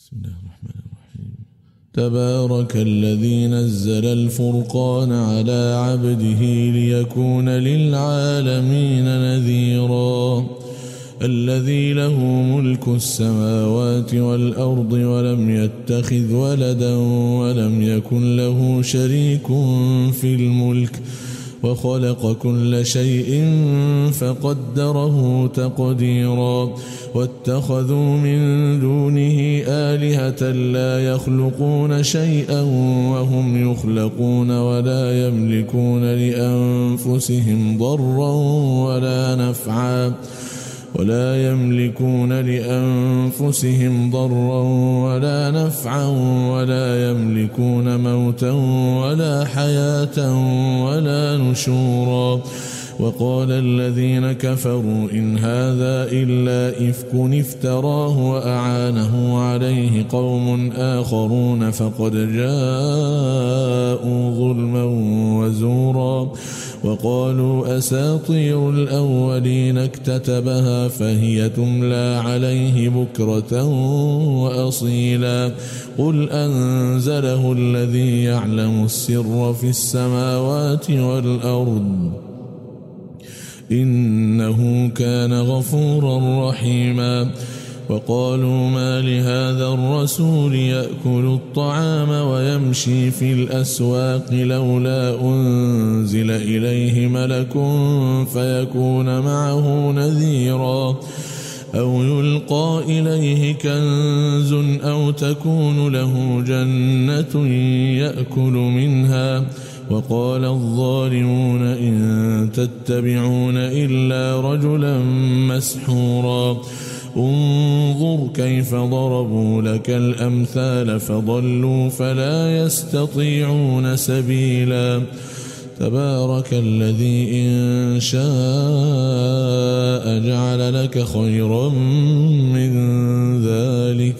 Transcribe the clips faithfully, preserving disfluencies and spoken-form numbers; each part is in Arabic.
بسم الله الرحمن الرحيم. تبارك الذي نزل الفرقان على عبده ليكون للعالمين نذيرا. الذي له ملك السماوات والأرض ولم يتخذ ولدا ولم يكن له شريك في الملك وخلق كل شيء فقدره تقديرا. واتخذوا من دونه آلهة لا يخلقون شيئا وهم يخلقون ولا يملكون لأنفسهم ضرا ولا نفعا ولا يملكون لأنفسهم ضرا ولا نفعا ولا يملكون موتا ولا حياة ولا نشورا. وقال الذين كفروا إن هذا إلا إفك افتراه وأعانه عليه قوم آخرون فقد جاءوا ظلما وزورا. وقالوا أساطير الأولين اكتتبها فهي تملى عليه بكرة وأصيلا. قل أنزله الذي يعلم السر في السماوات والأرض إنه كان غفورا رحيما. وقالوا ما لهذا الرسول يأكل الطعام ويمشي في الأسواق لولا أنزل إليه ملك فيكون معه نذيرا أو يلقى إليه كنز أو تكون له جنة يأكل منها. وقال الظالمون إن تتبعون إلا رجلا مسحورا. انظر كيف ضربوا لك الأمثال فضلوا فلا يستطيعون سبيلا. تبارك الذي إن شاء جعل لك خيرا من ذلك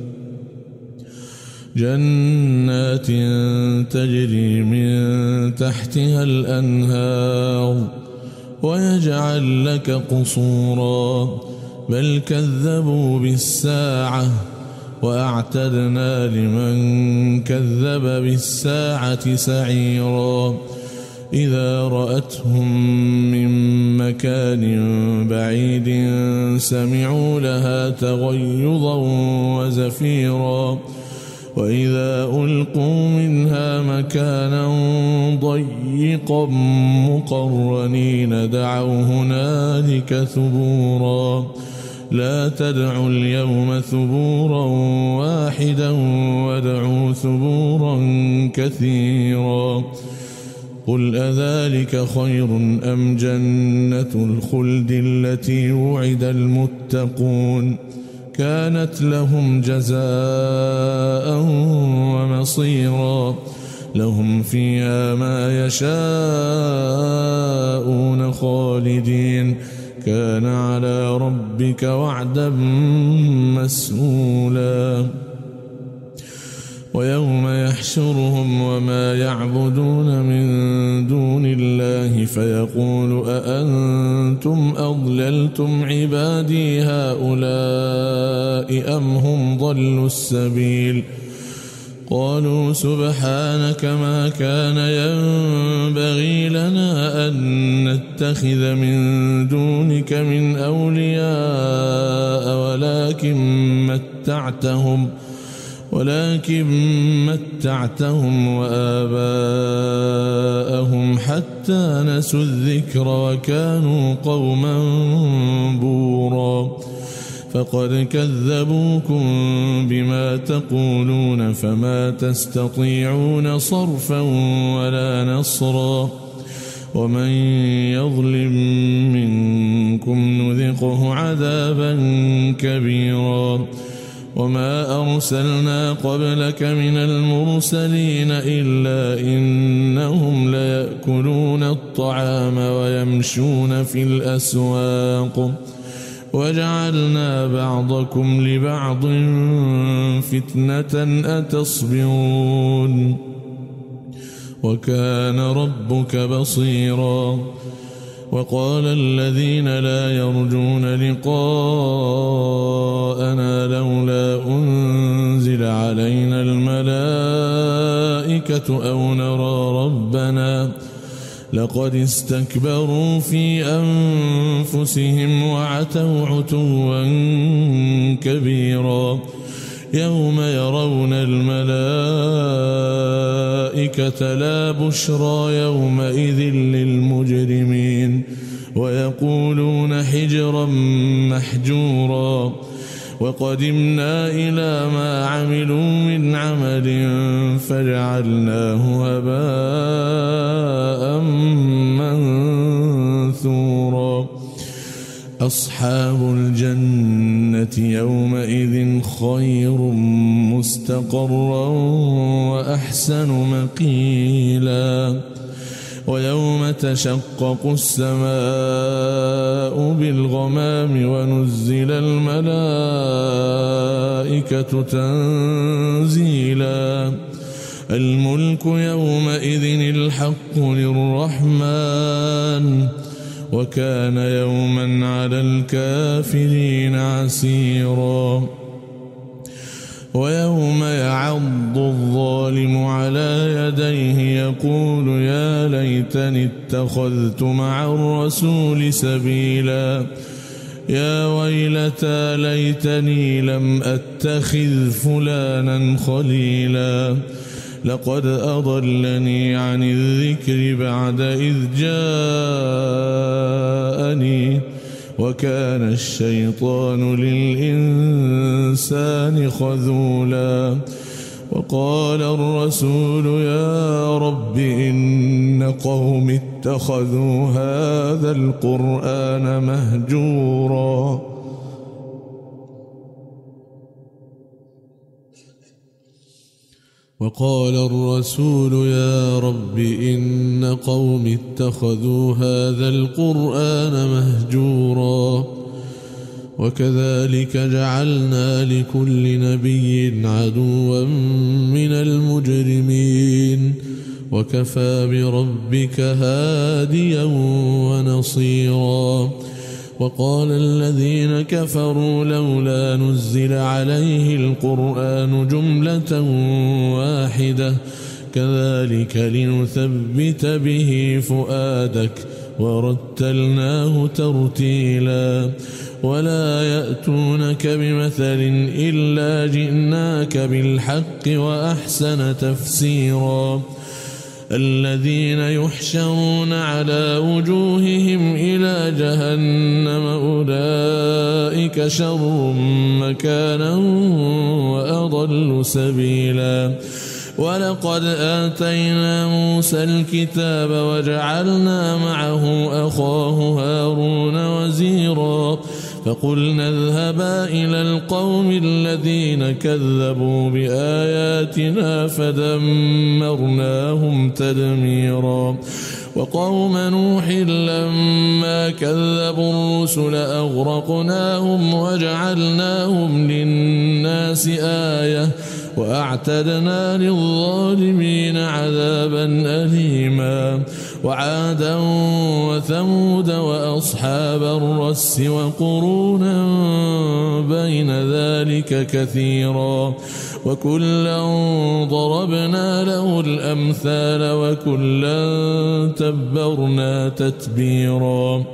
جنات تجري من تحتها الأنهار ويجعل لك قصورا بل كذبوا بالساعة وأعتدنا لمن كذب بالساعة سعيرا. إذا رأتهم من مكان بعيد سمعوا لها تغيظا وزفيرا. وإذا ألقوا منها مكانا ضيقا مقرنين دعوا هنالك ثبورا. لا تدعوا اليوم ثبورا واحدا وادعوا ثبورا كثيرا. قل أذلك خير أم جنة الخلد التي وعد المتقون كانت لهم جزاء ومصيرا. لهم فيها ما يشاءون خالدين كان على ربك وعدا مسئولا. ويوم يحشرهم وما يعبدون من دون الله فيقول أأنتم أضللتم عبادي هؤلاء أم هم ضلوا السبيل. قالوا سبحانك ما كان ينبغي لنا أن نتخذ من دونك من أولياء ولكن متعتهم ولكن متعتهم وآباءهم حتى نسوا الذكر وكانوا قوما بورا. فقد كذبوكم بما تقولون فما تستطيعون صرفا ولا نصرا. ومن يظلم منكم نذقه عذابا كبيرا. وما أرسلنا قبلك من المرسلين إلا إنهم ليأكلون الطعام ويمشون في الأسواق وجعلنا بعضكم لبعض فتنة أتصبرون وكان ربك بصيرا. وقال الذين لا يرجون لقاءنا لولا أنزل تنزل علينا الملائكة أو نرى ربنا لقد استكبروا في أنفسهم وعتوا عتوا كبيرا يوم يرون الملائكة لا بشرى يومئذ للمجرمين ويقولون حجرا محجورا وقدمنا إلى ما عملوا من عمل فجعلناه هباء منثورا أصحاب الجنة يومئذ خير مستقرا وأحسن مقيلا ويوم تشقق السماء بالغمام ونزل الملائكة تنزيلا الملك يومئذ الحق للرحمن وكان يوما على الكافرين عسيرا ويوم يعض الظالم على يديه يقول يا ليتني اتخذت مع الرسول سبيلا يا ويلتى ليتني لم أتخذ فلانا خليلا لقد أضلني عن الذكر بعد إذ جاءني وكان الشيطان للإنسان خذولا وقال الرسول يا رب إن قوم اتخذوا هذا القرآن مهجورا وقال الرسول يا رب إن قوم اتخذوا هذا القرآن مهجورا وكذلك جعلنا لكل نبي عدوا من المجرمين وكفى بربك هاديا ونصيرا وقال الذين كفروا لولا نزل عليه القرآن جملة واحدة كذلك لنثبت به فؤادك ورتلناه ترتيلا ولا يأتونك بمثل إلا جئناك بالحق وأحسن تفسيرا الذين يحشرون على وجوههم إلى جهنم أولئك شر مكانا وأضل سبيلا ولقد آتينا موسى الكتاب وجعلنا معه أخاه هارون وزيرا فقلنا اذهبا إلى القوم الذين كذبوا بآياتنا فدمرناهم تدميرا وقوم نوح لما كذبوا الرسل أغرقناهم وجعلناهم للناس آية وأعتدنا للظالمين عذابا أليما وعادا وثمود وأصحاب الرس وقرونا بين ذلك كثيرا وكلا ضربنا له الأمثال وكلا تبرنا تتبيرا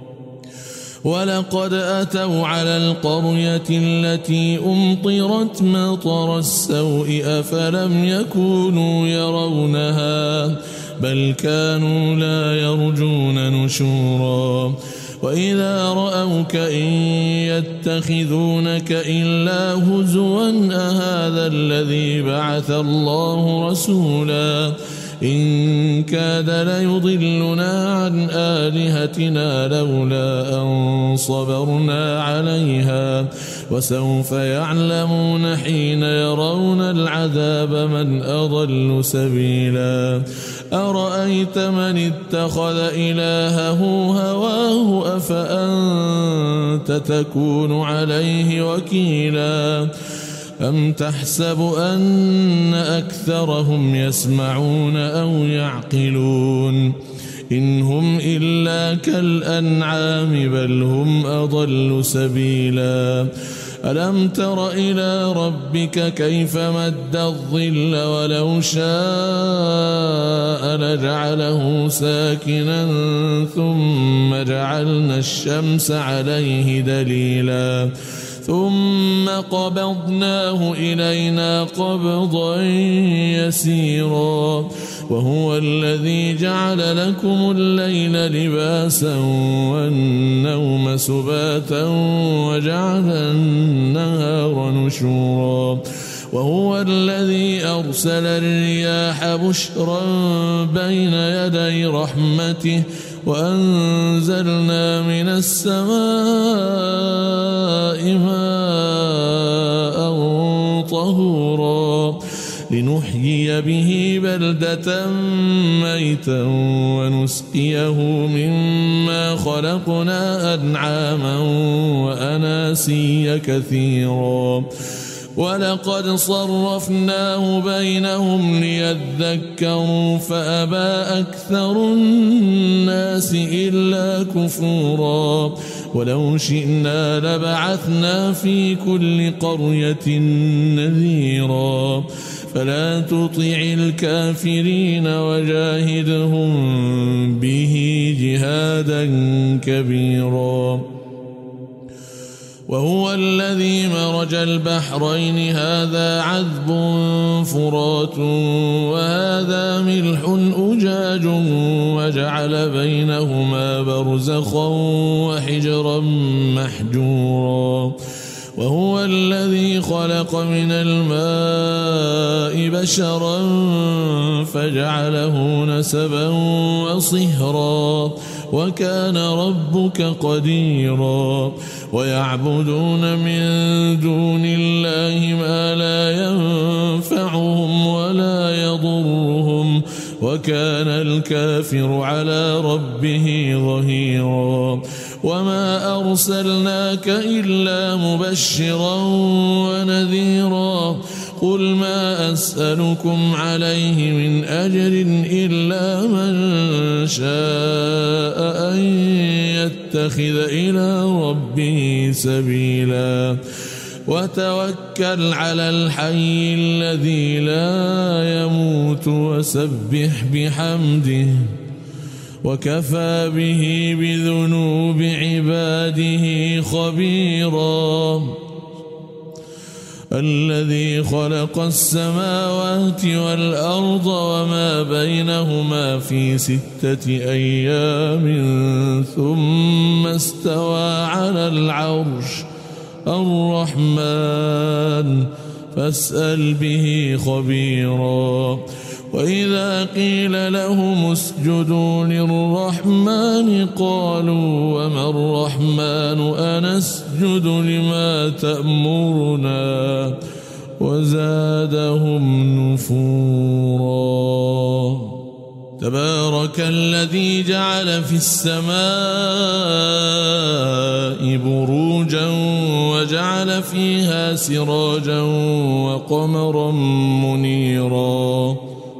ولقد أتوا على القرية التي أمطرت مطر السوء أفلم يكونوا يرونها بل كانوا لا يرجون نشورا وإذا رأوك إن يتخذونك إلا هزوا أهذا الذي بعث الله رسولا إن كاد ليضلنا عن آلهتنا لولا أن صبرنا عليها وسوف يعلمون حين يرون العذاب من أضل سبيلا أرأيت من اتخذ إلهه هواه أفأنت تكون عليه وكيلا أم تحسب أن أكثرهم يسمعون أو يعقلون إن هم إلا كالأنعام بل هم أضل سبيلا ألم تر إلى ربك كيف مد الظل ولو شاء لجعله ساكنا ثم جعلنا الشمس عليه دليلا ثم قبضناه إلينا قبضا يسيرا وهو الذي جعل لكم الليل لباسا والنوم سباتا وجعل النهار نشورا وهو الذي أرسل الرياح بشرا بين يدي رحمته وأنزلنا من السماء ماء طهورا لنحيي به بلدة ميتا ونسقيه مما خلقنا أنعاما وأناسيا كثيرا ولقد صرفناه بينهم ليذكروا فأبى أكثر الناس إلا كفورا ولو شئنا لبعثنا في كل قرية نذيرا فلا تطع الكافرين وجاهدهم به جهادا كبيرا وهو الذي مرج البحرين هذا عذب فرات وهذا ملح أجاج وجعل بينهما برزخا وحجرا محجورا وهو الذي خلق من الماء بشرا فجعله نسبا وصهرا وكان ربك قديرا ويعبدون من دون الله ما لا ينفعهم ولا يضرهم وكان الكافر على ربه ظهيرا وما أرسلناك إلا مبشرا ونذيرا قل ما أسألكم عليه من أجر إلا من شاء أن يتخذ إلى ربه سبيلا وتوكل على الحي الذي لا يموت وسبح بحمده وكفى به بذنوب عباده خبيرا الذي خلق السماوات والأرض وما بينهما في ستة أيام ثم استوى على العرش الرحمن فاسأل به خبيرا وإذا قيل لهم اسجدوا للرحمن قالوا وما الرحمن أنسجد لما تأمرنا وزادهم نفورا تبارك الذي جعل في السماء بروجا وجعل فيها سراجا وقمرا منيرا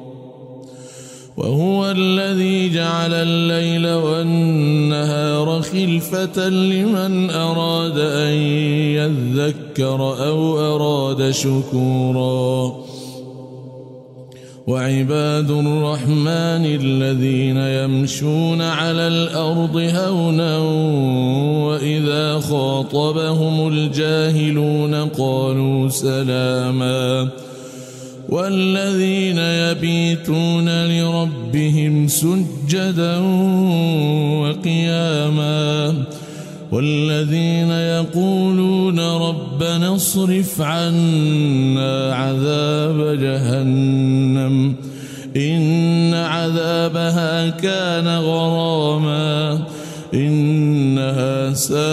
وهو الذي جعل الليل والنهار خلفة لمن أراد أن يذكر أو أراد شكورا وعباد الرحمن الذين يمشون على الأرض هونا وإذا خاطبهم الجاهلون قالوا سلاما والذين يبيتون لربهم سجدا وقياما والذين يقولون ربنا اصرف عنا عذاب جهنم إن عذابها كان غراما إنها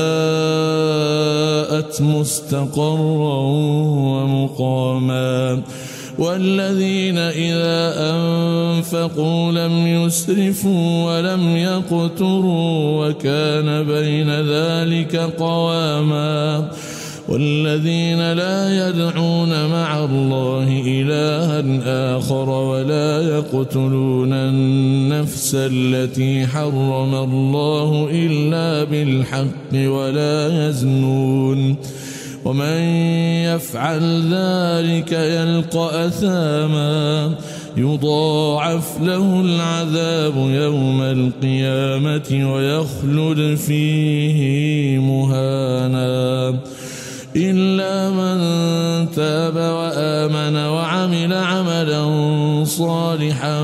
ساءت مستقرا ومقاما والذين إذا أنفقوا لم يسرفوا ولم يقتروا وكان بين ذلك قواما والذين لا يدعون مع الله إلها آخر ولا يقتلون النفس التي حرم الله إلا بالحق ولا يزنون ومن يفعل ذلك يلقى أثاما يضاعف له العذاب يوم القيامة ويخلد فيه مهانا إلا من تاب وآمن وعمل عملا صالحا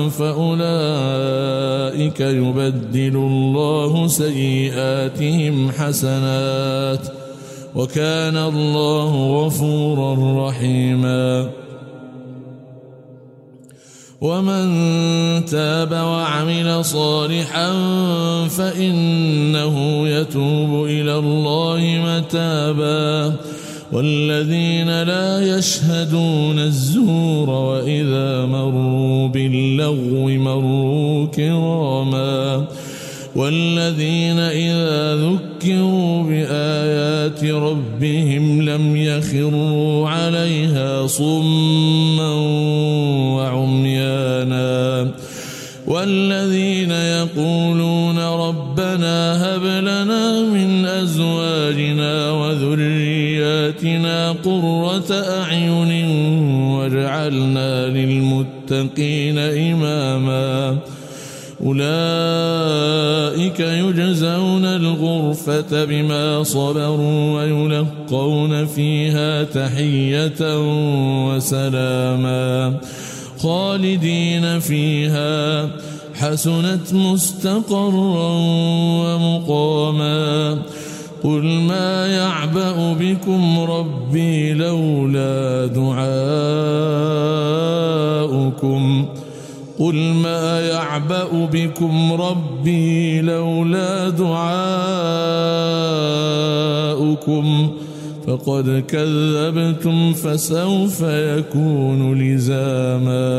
فأولئك يبدل الله سيئاتهم حسنات وكان الله غفورا رحيما ومن تاب وعمل صالحا فإنه يتوب إلى الله متابا والذين لا يشهدون الزور وإذا مروا باللغو مروا كراما والذين إذا ذكروا بآيات ربهم لم يخروا عليها صما وعميانا والذين يقولون ربنا هب لنا من أزواجنا وذرياتنا قرة أعين واجعلنا للمتقين إماما أولئك يجزون الغرفة بما صبروا ويلقون فيها تحية وسلاما خالدين فيها حسنت مستقرا ومقاما قل ما يعبأ بكم ربي لولا دعاؤكم قل ما يعبأ بكم ربي لولا دعاؤكم فقد كذبتم فسوف يكون لزاما